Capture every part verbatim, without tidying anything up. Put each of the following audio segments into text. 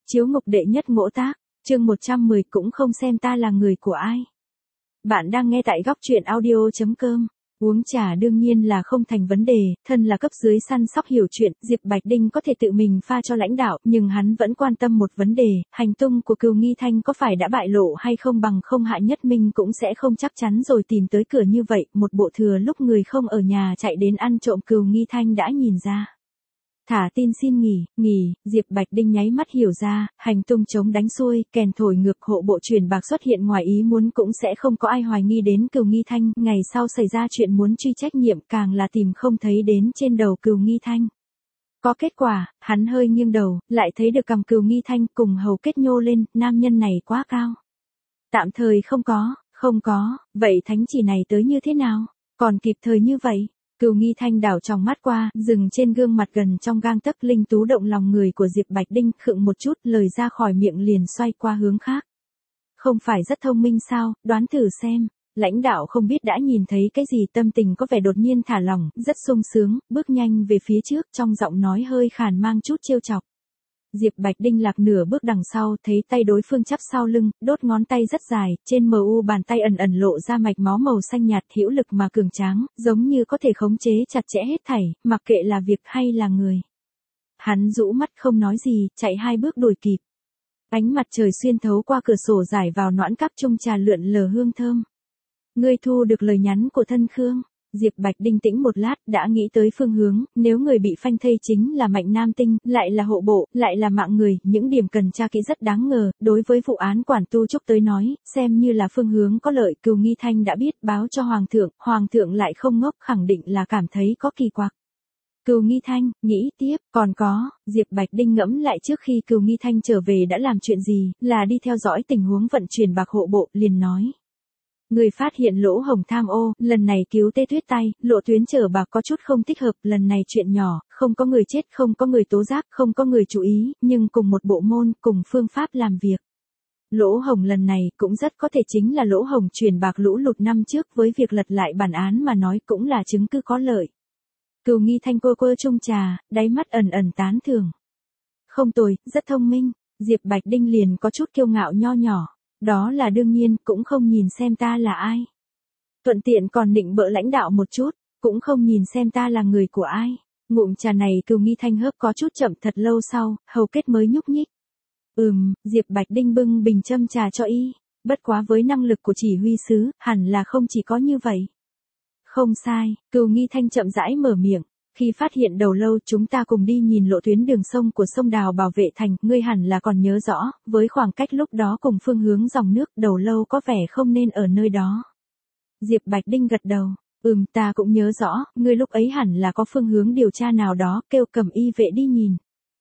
Chiếu ngục đệ nhất ngỗ tác, chương một trăm mười cũng không xem ta là người của ai. Bạn đang nghe tại góc truyện audio chấm com. Uống trà đương nhiên là không thành vấn đề, thân là cấp dưới săn sóc hiểu chuyện, Diệp Bạch Đinh có thể tự mình pha cho lãnh đạo, nhưng hắn vẫn quan tâm một vấn đề, hành tung của Cừu Nghi Thanh có phải đã bại lộ hay không, bằng không Hạ Nhất Minh cũng sẽ không chắc chắn rồi tìm tới cửa như vậy, một bộ thừa lúc người không ở nhà chạy đến ăn trộm Cừu Nghi Thanh đã nhìn ra. Thả tin xin nghỉ, nghỉ, Diệp Bạch Đinh nháy mắt hiểu ra, hành tung chống đánh xuôi, kèn thổi ngược, hộ bộ truyền bạc xuất hiện ngoài ý muốn cũng sẽ không có ai hoài nghi đến Cừu Nghi Thanh, ngày sau xảy ra chuyện muốn truy trách nhiệm càng là tìm không thấy đến trên đầu Cừu Nghi Thanh. Có kết quả, hắn hơi nghiêng đầu, lại thấy được cằm Cừu Nghi Thanh cùng hầu kết nhô lên, nam nhân này quá cao. Tạm thời không có, không có, vậy thánh chỉ này tới như thế nào, còn kịp thời như vậy. Cừu Nghi Thanh đảo trong mắt qua, dừng trên gương mặt gần trong gang tấc linh tú động lòng người của Diệp Bạch Đinh, khựng một chút, lời ra khỏi miệng liền xoay qua hướng khác. Không phải rất thông minh sao, đoán thử xem. Lãnh đạo không biết đã nhìn thấy cái gì, tâm tình có vẻ đột nhiên thả lỏng, rất sung sướng, bước nhanh về phía trước, trong giọng nói hơi khàn mang chút trêu chọc. Diệp Bạch Đinh lạc nửa bước đằng sau, thấy tay đối phương chắp sau lưng, đốt ngón tay rất dài, trên mờ u bàn tay ẩn ẩn lộ ra mạch máu màu xanh nhạt, hữu lực mà cường tráng, giống như có thể khống chế chặt chẽ hết thảy, mặc kệ là việc hay là người. Hắn rũ mắt không nói gì, chạy hai bước đuổi kịp. Ánh mặt trời xuyên thấu qua cửa sổ rải vào noãn cắp chung trà lượn lờ hương thơm. Ngươi thu được lời nhắn của thân Khương. Diệp Bạch Đinh tĩnh một lát, đã nghĩ tới phương hướng, nếu người bị phanh thây chính là Mạnh Nam Tinh, lại là hộ bộ, lại là mạng người, những điểm cần tra kỹ rất đáng ngờ, đối với vụ án quản tu trúc tới nói, xem như là phương hướng có lợi. Cừu Nghi Thanh đã biết, báo cho Hoàng thượng, Hoàng thượng lại không ngốc, khẳng định là cảm thấy có kỳ quặc. Cừu Nghi Thanh, nghĩ tiếp, còn có, Diệp Bạch Đinh ngẫm lại trước khi Cừu Nghi Thanh trở về đã làm chuyện gì, là đi theo dõi tình huống vận chuyển bạc hộ bộ, liền nói. Người phát hiện lỗ hổng tham ô, lần này cứu Tê Tuyết tay, lộ tuyến chở bạc có chút không thích hợp, lần này chuyện nhỏ, không có người chết, không có người tố giác, không có người chú ý, nhưng cùng một bộ môn, cùng phương pháp làm việc. Lỗ hổng lần này cũng rất có thể chính là lỗ hổng chuyển bạc lũ lụt năm trước, với việc lật lại bản án mà nói cũng là chứng cứ có lợi. Cừu Nghi Thanh quơ quơ chung trà, đáy mắt ẩn ẩn tán thưởng. Không tồi, rất thông minh, Diệp Bạch Đinh liền có chút kiêu ngạo nho nhỏ. Đó là đương nhiên, cũng không nhìn xem ta là ai. Thuận tiện còn nịnh bợ lãnh đạo một chút, cũng không nhìn xem ta là người của ai. Ngụm trà này Cừu Nghi Thanh hớp có chút chậm, thật lâu sau, hầu kết mới nhúc nhích. Ừm, Diệp Bạch Đinh bưng bình châm trà cho y, bất quá với năng lực của chỉ huy sứ, hẳn là không chỉ có như vậy. Không sai, Cừu Nghi Thanh chậm rãi mở miệng. Khi phát hiện đầu lâu chúng ta cùng đi nhìn lộ tuyến đường sông của sông Đào bảo vệ thành, ngươi hẳn là còn nhớ rõ, với khoảng cách lúc đó cùng phương hướng dòng nước, đầu lâu có vẻ không nên ở nơi đó. Diệp Bạch Đinh gật đầu, ừm ta cũng nhớ rõ, ngươi lúc ấy hẳn là có phương hướng điều tra nào đó, kêu cầm y vệ đi nhìn.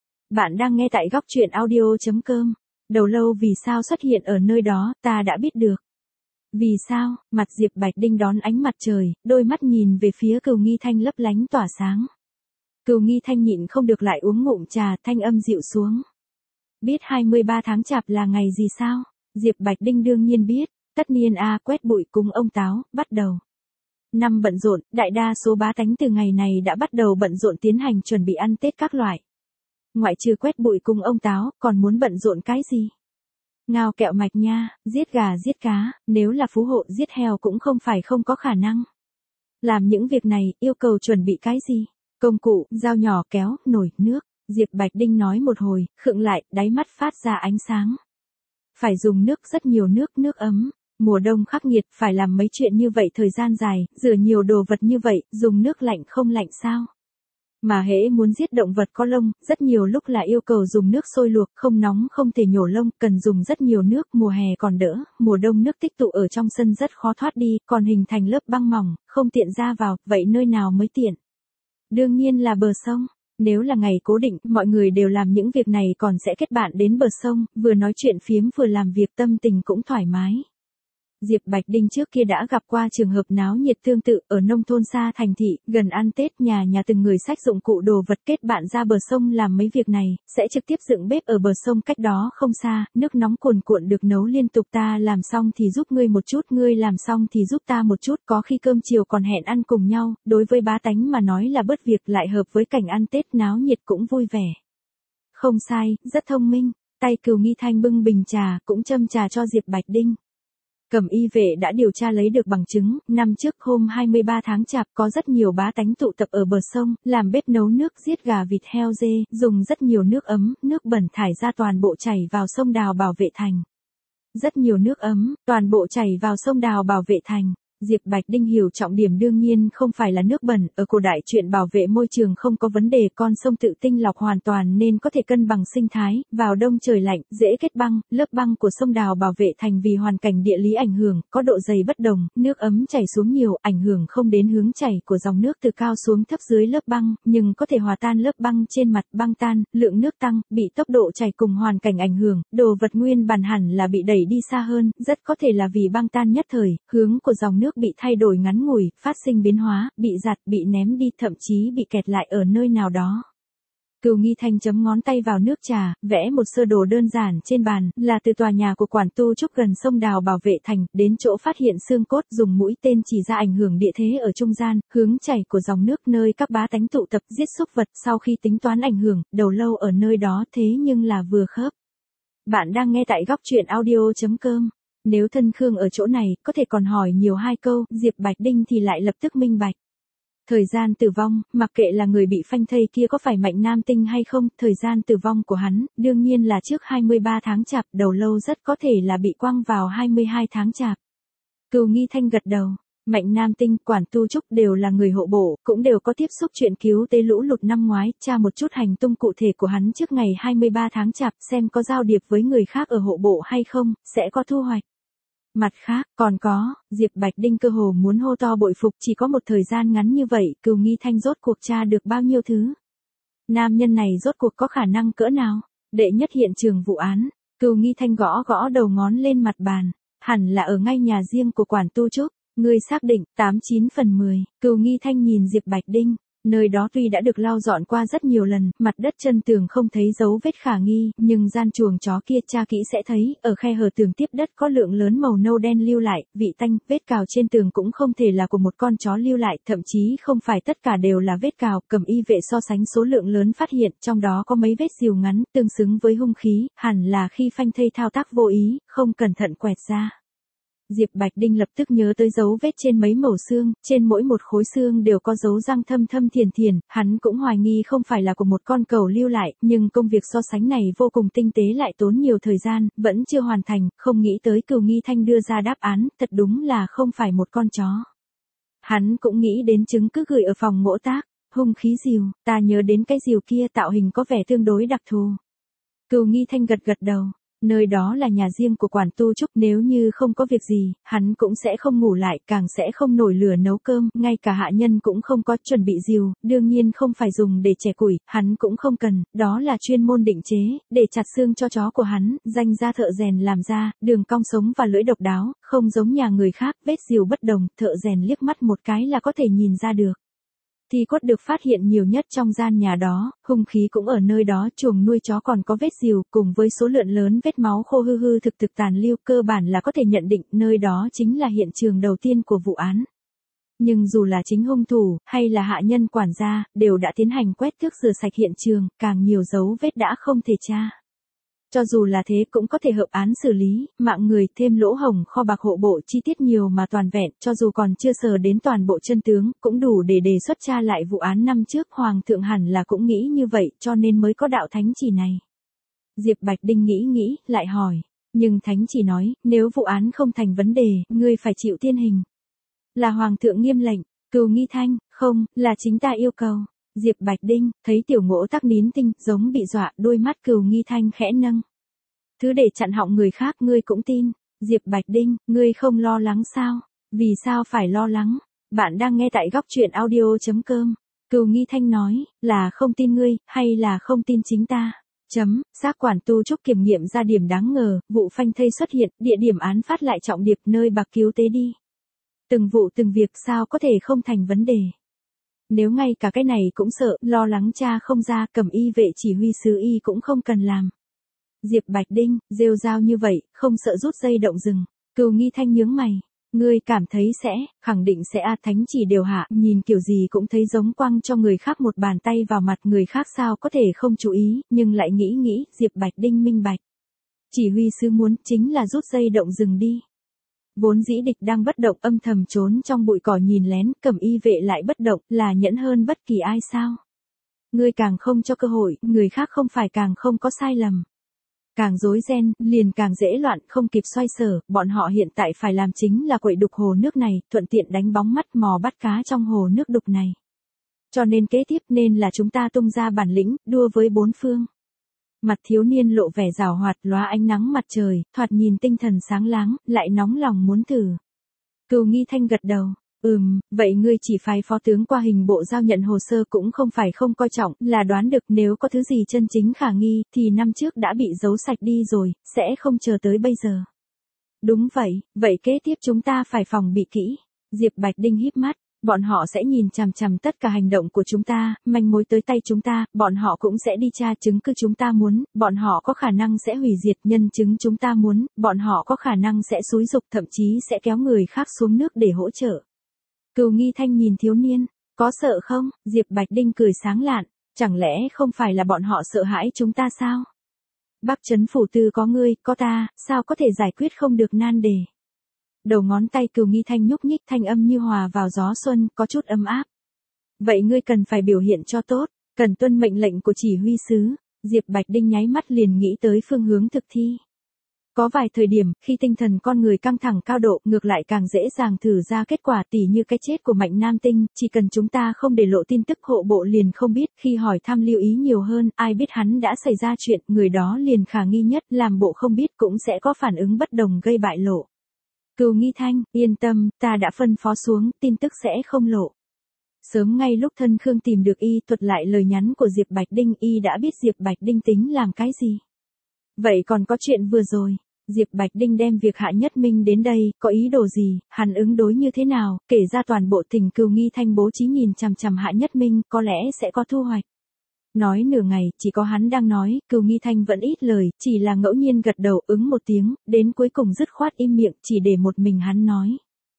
Bạn đang nghe tại góc truyện audio chấm com, đầu lâu vì sao xuất hiện ở nơi đó, ta đã biết được. Vì sao, mặt Diệp Bạch Đinh đón ánh mặt trời, đôi mắt nhìn về phía Cừu Nghi Thanh lấp lánh tỏa sáng. Cừu Nghi Thanh nhịn không được lại uống ngụm trà, thanh âm dịu xuống. Biết hai mươi ba tháng chạp là ngày gì sao? Diệp Bạch Đinh đương nhiên biết, tất niên a quét bụi cúng ông Táo, bắt đầu. Năm bận rộn, đại đa số bá tánh từ ngày này đã bắt đầu bận rộn tiến hành chuẩn bị ăn Tết các loại. Ngoại trừ quét bụi cúng ông Táo, còn muốn bận rộn cái gì? Ngao kẹo mạch nha, giết gà giết cá, nếu là phú hộ giết heo cũng không phải không có khả năng. Làm những việc này, yêu cầu chuẩn bị cái gì? Công cụ, dao nhỏ, kéo, nồi, nước. Diệp Bạch Đinh nói một hồi, khựng lại, đáy mắt phát ra ánh sáng. Phải dùng nước, rất nhiều nước, nước ấm. Mùa đông khắc nghiệt, phải làm mấy chuyện như vậy thời gian dài, rửa nhiều đồ vật như vậy, dùng nước lạnh không lạnh sao? Mà hễ muốn giết động vật có lông, rất nhiều lúc là yêu cầu dùng nước sôi luộc, không nóng không thể nhổ lông, cần dùng rất nhiều nước, mùa hè còn đỡ, mùa đông nước tích tụ ở trong sân rất khó thoát đi, còn hình thành lớp băng mỏng, không tiện ra vào, vậy nơi nào mới tiện? Đương nhiên là bờ sông. Nếu là ngày cố định, mọi người đều làm những việc này còn sẽ kết bạn đến bờ sông, vừa nói chuyện phiếm vừa làm việc, tâm tình cũng thoải mái. Diệp Bạch Đinh trước kia đã gặp qua trường hợp náo nhiệt tương tự, ở nông thôn xa thành thị, gần ăn Tết, nhà nhà từng người xách dụng cụ đồ vật kết bạn ra bờ sông làm mấy việc này, sẽ trực tiếp dựng bếp ở bờ sông cách đó không xa, nước nóng cuồn cuộn được nấu liên tục, ta làm xong thì giúp ngươi một chút, ngươi làm xong thì giúp ta một chút, có khi cơm chiều còn hẹn ăn cùng nhau, đối với bá tánh mà nói là bớt việc, lại hợp với cảnh ăn Tết náo nhiệt cũng vui vẻ. Không sai, rất thông minh. Tay Cừu Nghi Thanh bưng bình trà, cũng châm trà cho Diệp Bạch Đinh. Cẩm y vệ đã điều tra lấy được bằng chứng, năm trước hôm hai mươi ba tháng chạp có rất nhiều bá tánh tụ tập ở bờ sông, làm bếp nấu nước giết gà vịt heo dê, dùng rất nhiều nước ấm, nước bẩn thải ra toàn bộ chảy vào sông Đào bảo vệ thành. Rất nhiều nước ấm, toàn bộ chảy vào sông Đào bảo vệ thành. Diệp Bạch Đinh hiểu trọng điểm đương nhiên không phải là nước bẩn, ở cổ đại chuyện bảo vệ môi trường không có vấn đề, con sông tự tinh lọc hoàn toàn nên có thể cân bằng sinh thái, vào đông trời lạnh, dễ kết băng, lớp băng của sông Đào bảo vệ thành vì hoàn cảnh địa lý ảnh hưởng, có độ dày bất đồng, nước ấm chảy xuống nhiều, ảnh hưởng không đến hướng chảy của dòng nước từ cao xuống thấp dưới lớp băng, nhưng có thể hòa tan lớp băng trên mặt, băng tan, lượng nước tăng, bị tốc độ chảy cùng hoàn cảnh ảnh hưởng, đồ vật nguyên bản hẳn là bị đẩy đi xa hơn, rất có thể là vì băng tan nhất thời, hướng của dòng nước nước bị thay đổi ngắn ngủi, phát sinh biến hóa, bị giặt, bị ném đi, thậm chí bị kẹt lại ở nơi nào đó. Cừu Nghi Thanh chấm ngón tay vào nước trà, vẽ một sơ đồ đơn giản trên bàn, là từ tòa nhà của quản tu trúc gần sông Đào bảo vệ thành, đến chỗ phát hiện xương cốt, dùng mũi tên chỉ ra ảnh hưởng địa thế ở trung gian, hướng chảy của dòng nước nơi các bá tánh tụ tập giết súc vật, sau khi tính toán ảnh hưởng, đầu lâu ở nơi đó thế nhưng là vừa khớp. Bạn đang nghe tại góc truyện audio chấm com. Nếu thân Khương ở chỗ này, có thể còn hỏi nhiều hai câu, Diệp Bạch Đinh thì lại lập tức minh bạch. Thời gian tử vong, mặc kệ là người bị phanh thây kia có phải Mạnh Nam Tinh hay không, thời gian tử vong của hắn, đương nhiên là trước hai mươi ba tháng chạp, đầu lâu rất có thể là bị quăng vào hai mươi hai tháng chạp. Cừu Nghi Thanh gật đầu. Mạnh Nam Tinh, quản tu trúc đều là người hộ bộ, cũng đều có tiếp xúc chuyện cứu tế lũ lụt năm ngoái, tra một chút hành tung cụ thể của hắn trước ngày hai mươi ba tháng chạp, xem có giao điệp với người khác ở hộ bộ hay không, sẽ có thu hoạch. Mặt khác, còn có, Diệp Bạch Đinh cơ hồ muốn hô to bội phục, chỉ có một thời gian ngắn như vậy, Cừu Nghi Thanh rốt cuộc tra được bao nhiêu thứ. Nam nhân này rốt cuộc có khả năng cỡ nào? Đệ nhất hiện trường vụ án, Cừu Nghi Thanh gõ gõ đầu ngón lên mặt bàn, hẳn là ở ngay nhà riêng của quản tu trúc. Ngươi xác định, tám chín phần mười, Cừu Nghi Thanh nhìn Diệp Bạch Đinh. Nơi đó tuy đã được lau dọn qua rất nhiều lần, mặt đất chân tường không thấy dấu vết khả nghi, nhưng gian chuồng chó kia tra kỹ sẽ thấy, ở khe hở tường tiếp đất có lượng lớn màu nâu đen lưu lại, vị tanh, vết cào trên tường cũng không thể là của một con chó lưu lại, thậm chí không phải tất cả đều là vết cào, Cẩm y vệ so sánh số lượng lớn phát hiện, trong đó có mấy vết rìu ngắn, tương xứng với hung khí, hẳn là khi phanh thây thao tác vô ý, không cẩn thận quẹt ra. Diệp Bạch Đinh lập tức nhớ tới dấu vết trên mấy mẩu xương, trên mỗi một khối xương đều có dấu răng thâm thâm thiền thiền, hắn cũng hoài nghi không phải là của một con cẩu lưu lại, nhưng công việc so sánh này vô cùng tinh tế lại tốn nhiều thời gian, vẫn chưa hoàn thành, không nghĩ tới Cừu Nghi Thanh đưa ra đáp án, thật đúng là không phải một con chó. Hắn cũng nghĩ đến chứng cứ gửi ở phòng mỗ tác, hung khí rìu, ta nhớ đến cái rìu kia tạo hình có vẻ tương đối đặc thù. Cừu Nghi Thanh gật gật đầu. Nơi đó là nhà riêng của quản tu trúc, nếu như không có việc gì, hắn cũng sẽ không ngủ lại, càng sẽ không nổi lửa nấu cơm, ngay cả hạ nhân cũng không có chuẩn bị rìu, đương nhiên không phải dùng để chẻ củi, hắn cũng không cần, đó là chuyên môn định chế, để chặt xương cho chó của hắn, danh ra thợ rèn làm ra, đường cong sống và lưỡi độc đáo, không giống nhà người khác, vết rìu bất đồng, thợ rèn liếc mắt một cái là có thể nhìn ra được. Thì cốt được phát hiện nhiều nhất trong gian nhà đó, hung khí cũng ở nơi đó, chuồng nuôi chó còn có vết rìu, cùng với số lượng lớn vết máu khô hư hư thực thực tàn lưu, cơ bản là có thể nhận định nơi đó chính là hiện trường đầu tiên của vụ án. Nhưng dù là chính hung thủ, hay là hạ nhân quản gia, đều đã tiến hành quét tước rửa sạch hiện trường, càng nhiều dấu vết đã không thể tra. Cho dù là thế cũng có thể hợp án xử lý, mạng người thêm lỗ hổng kho bạc hộ bộ chi tiết nhiều mà toàn vẹn, cho dù còn chưa sờ đến toàn bộ chân tướng, cũng đủ để đề xuất tra lại vụ án năm trước, Hoàng thượng hẳn là cũng nghĩ như vậy, cho nên mới có đạo thánh chỉ này. Diệp Bạch Đinh nghĩ nghĩ, lại hỏi, nhưng thánh chỉ nói, nếu vụ án không thành vấn đề, ngươi phải chịu tiên hình. Là Hoàng thượng nghiêm lệnh, Cừu Nghi Thanh, không, là chính ta yêu cầu. Diệp Bạch Đinh, thấy tiểu ngỗ tắc nín tinh, giống bị dọa, đôi mắt Cừu Nghi Thanh khẽ nâng. Thứ để chặn họng người khác ngươi cũng tin. Diệp Bạch Đinh, ngươi không lo lắng sao? Vì sao phải lo lắng? Bạn đang nghe tại góc truyện audio chấm com. Cừu Nghi Thanh nói, là không tin ngươi, hay là không tin chính ta? Chấm, xác quản tu trúc kiểm nghiệm ra điểm đáng ngờ, vụ phanh thây xuất hiện, địa điểm án phát lại trọng điệp nơi bạc cứu tế đi. Từng vụ từng việc sao có thể không thành vấn đề. Nếu ngay cả cái này cũng sợ, lo lắng cha không ra, Cẩm y vệ chỉ huy sứ y cũng không cần làm. Diệp Bạch Đinh, rêu rao như vậy, không sợ rút dây động rừng. Cừu Nghi Thanh nhướng mày. Ngươi cảm thấy sẽ, khẳng định sẽ a thánh chỉ đều hạ, nhìn kiểu gì cũng thấy giống quăng cho người khác một bàn tay vào mặt, người khác sao có thể không chú ý, nhưng lại nghĩ nghĩ, Diệp Bạch Đinh minh bạch. Chỉ huy sứ muốn chính là rút dây động rừng đi. Vốn dĩ địch đang bất động âm thầm trốn trong bụi cỏ nhìn lén, Cẩm Y vệ lại bất động, là nhẫn hơn bất kỳ ai sao? Ngươi càng không cho cơ hội, người khác không phải càng không có sai lầm. Càng rối ren, liền càng dễ loạn, không kịp xoay sở, bọn họ hiện tại phải làm chính là quậy đục hồ nước này, thuận tiện đánh bóng mắt mò bắt cá trong hồ nước đục này. Cho nên kế tiếp nên là chúng ta tung ra bản lĩnh, đua với bốn phương. Mặt thiếu niên lộ vẻ rào hoạt, lóa ánh nắng mặt trời, thoạt nhìn tinh thần sáng láng, lại nóng lòng muốn thử. Cừu Nghi Thanh gật đầu. Ừm, vậy ngươi chỉ phái phó tướng qua hình bộ giao nhận hồ sơ cũng không phải không coi trọng, là đoán được nếu có thứ gì chân chính khả nghi, thì năm trước đã bị giấu sạch đi rồi, sẽ không chờ tới bây giờ. Đúng vậy, vậy kế tiếp chúng ta phải phòng bị kỹ. Diệp Bạch Đinh híp mắt, bọn họ sẽ nhìn chằm chằm tất cả hành động của chúng ta, manh mối tới tay chúng ta, bọn họ cũng sẽ đi tra chứng cứ chúng ta muốn, bọn họ có khả năng sẽ hủy diệt nhân chứng chúng ta muốn, bọn họ có khả năng sẽ xúi giục thậm chí sẽ kéo người khác xuống nước để hỗ trợ. Cừu Nghi Thanh nhìn thiếu niên, có sợ không? Diệp Bạch Đinh cười sáng lạn, chẳng lẽ không phải là bọn họ sợ hãi chúng ta sao? Bắc Trấn phủ tư có ngươi, có ta, sao có thể giải quyết không được nan đề? Đầu ngón tay Cừu Nghi Thanh nhúc nhích, thanh âm như hòa vào gió xuân, có chút ấm áp. Vậy ngươi cần phải biểu hiện cho tốt, cần tuân mệnh lệnh của chỉ huy sứ. Diệp Bạch Đinh nháy mắt liền nghĩ tới phương hướng thực thi. Có vài thời điểm, khi tinh thần con người căng thẳng cao độ, ngược lại càng dễ dàng thử ra kết quả, tỉ như cái chết của Mạnh Nam Tinh, chỉ cần chúng ta không để lộ tin tức hộ bộ liền không biết, khi hỏi thăm lưu ý nhiều hơn, ai biết hắn đã xảy ra chuyện, người đó liền khả nghi nhất, làm bộ không biết cũng sẽ có phản ứng bất đồng gây bại lộ. Cừu Nghi Thanh, yên tâm, ta đã phân phó xuống, tin tức sẽ không lộ. Sớm ngay lúc Thân Khương tìm được y thuật lại lời nhắn của Diệp Bạch Đinh, y đã biết Diệp Bạch Đinh tính làm cái gì. Vậy còn có chuyện vừa rồi, Diệp Bạch Đinh đem việc Hạ Nhất Minh đến đây, có ý đồ gì, hắn ứng đối như thế nào, kể ra toàn bộ tình. Cừu Nghi Thanh bố trí nhìn chằm chằm Hạ Nhất Minh, có lẽ sẽ có thu hoạch. Nói nửa ngày, chỉ có hắn đang nói, Cừu Nghi Thanh vẫn ít lời, chỉ là ngẫu nhiên gật đầu ứng một tiếng, đến cuối cùng dứt khoát im miệng, chỉ để một mình hắn nói.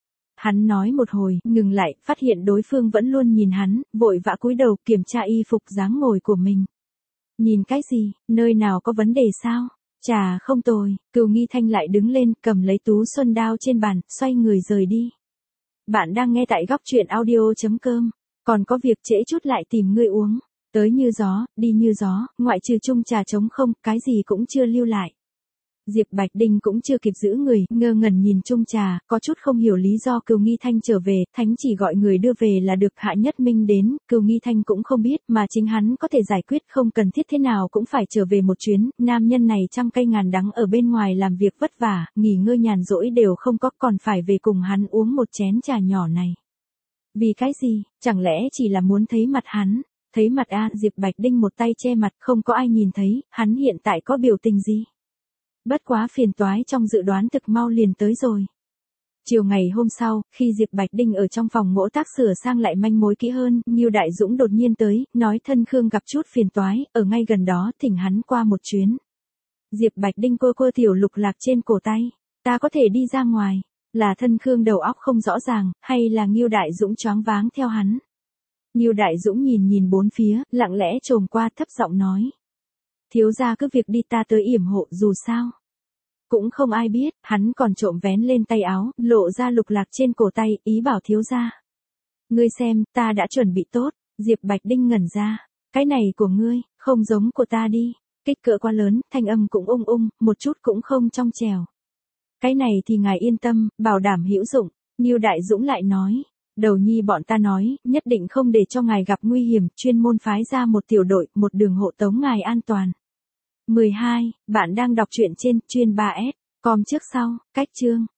Hắn nói một hồi, ngừng lại, phát hiện đối phương vẫn luôn nhìn hắn, vội vã cúi đầu kiểm tra y phục dáng ngồi của mình. Nhìn cái gì, nơi nào có vấn đề sao? Chà không tồi, Cừu Nghi Thanh lại đứng lên, cầm lấy tú xuân đao trên bàn, xoay người rời đi. Bạn đang nghe tại góc truyện audio chấm com, còn có việc trễ chút lại tìm ngươi uống. Tới như gió, đi như gió, ngoại trừ chung trà trống không, cái gì cũng chưa lưu lại. Diệp Bạch Đinh cũng chưa kịp giữ người, ngơ ngẩn nhìn chung trà, có chút không hiểu lý do Cừu Nghi Thanh trở về, thánh chỉ gọi người đưa về là được. Hạ Nhất Minh đến, Cừu Nghi Thanh cũng không biết, mà chính hắn có thể giải quyết, không cần thiết thế nào cũng phải trở về một chuyến, nam nhân này trăm cây ngàn đắng ở bên ngoài làm việc vất vả, nghỉ ngơi nhàn rỗi đều không có, còn phải về cùng hắn uống một chén trà nhỏ này. Vì cái gì, chẳng lẽ chỉ là muốn thấy mặt hắn? Thấy mặt a, Diệp Bạch Đinh một tay che mặt, không có ai nhìn thấy, hắn hiện tại có biểu tình gì? Bất quá phiền toái trong dự đoán thực mau liền tới rồi. Chiều ngày hôm sau, khi Diệp Bạch Đinh ở trong phòng ngỗ tác sửa sang lại manh mối kỹ hơn, Ngưu Đại Dũng đột nhiên tới, nói Thân Khương gặp chút phiền toái, ở ngay gần đó, thỉnh hắn qua một chuyến. Diệp Bạch Đinh quơ quơ tiểu lục lạc trên cổ tay, ta có thể đi ra ngoài, là Thân Khương đầu óc không rõ ràng, hay là Ngưu Đại Dũng choáng váng theo hắn. Ngưu Đại Dũng nhìn nhìn bốn phía, lặng lẽ trồm qua thấp giọng nói. Thiếu gia cứ việc đi, ta tới yểm hộ dù sao. Cũng không ai biết, hắn còn trộm vén lên tay áo, lộ ra lục lạc trên cổ tay, ý bảo thiếu gia. Ngươi xem, ta đã chuẩn bị tốt. Diệp Bạch Đinh ngẩn ra. Cái này của ngươi, không giống của ta đi. Kích cỡ quá lớn, thanh âm cũng ung ung, một chút cũng không trong trèo. Cái này thì ngài yên tâm, bảo đảm hữu dụng. Ngưu Đại Dũng lại nói. Đầu nhi bọn ta nói, nhất định không để cho ngài gặp nguy hiểm, chuyên môn phái ra một tiểu đội, một đường hộ tống ngài an toàn. mười hai, bạn đang đọc truyện trên chuyên ba S, com trước sau, cách chương.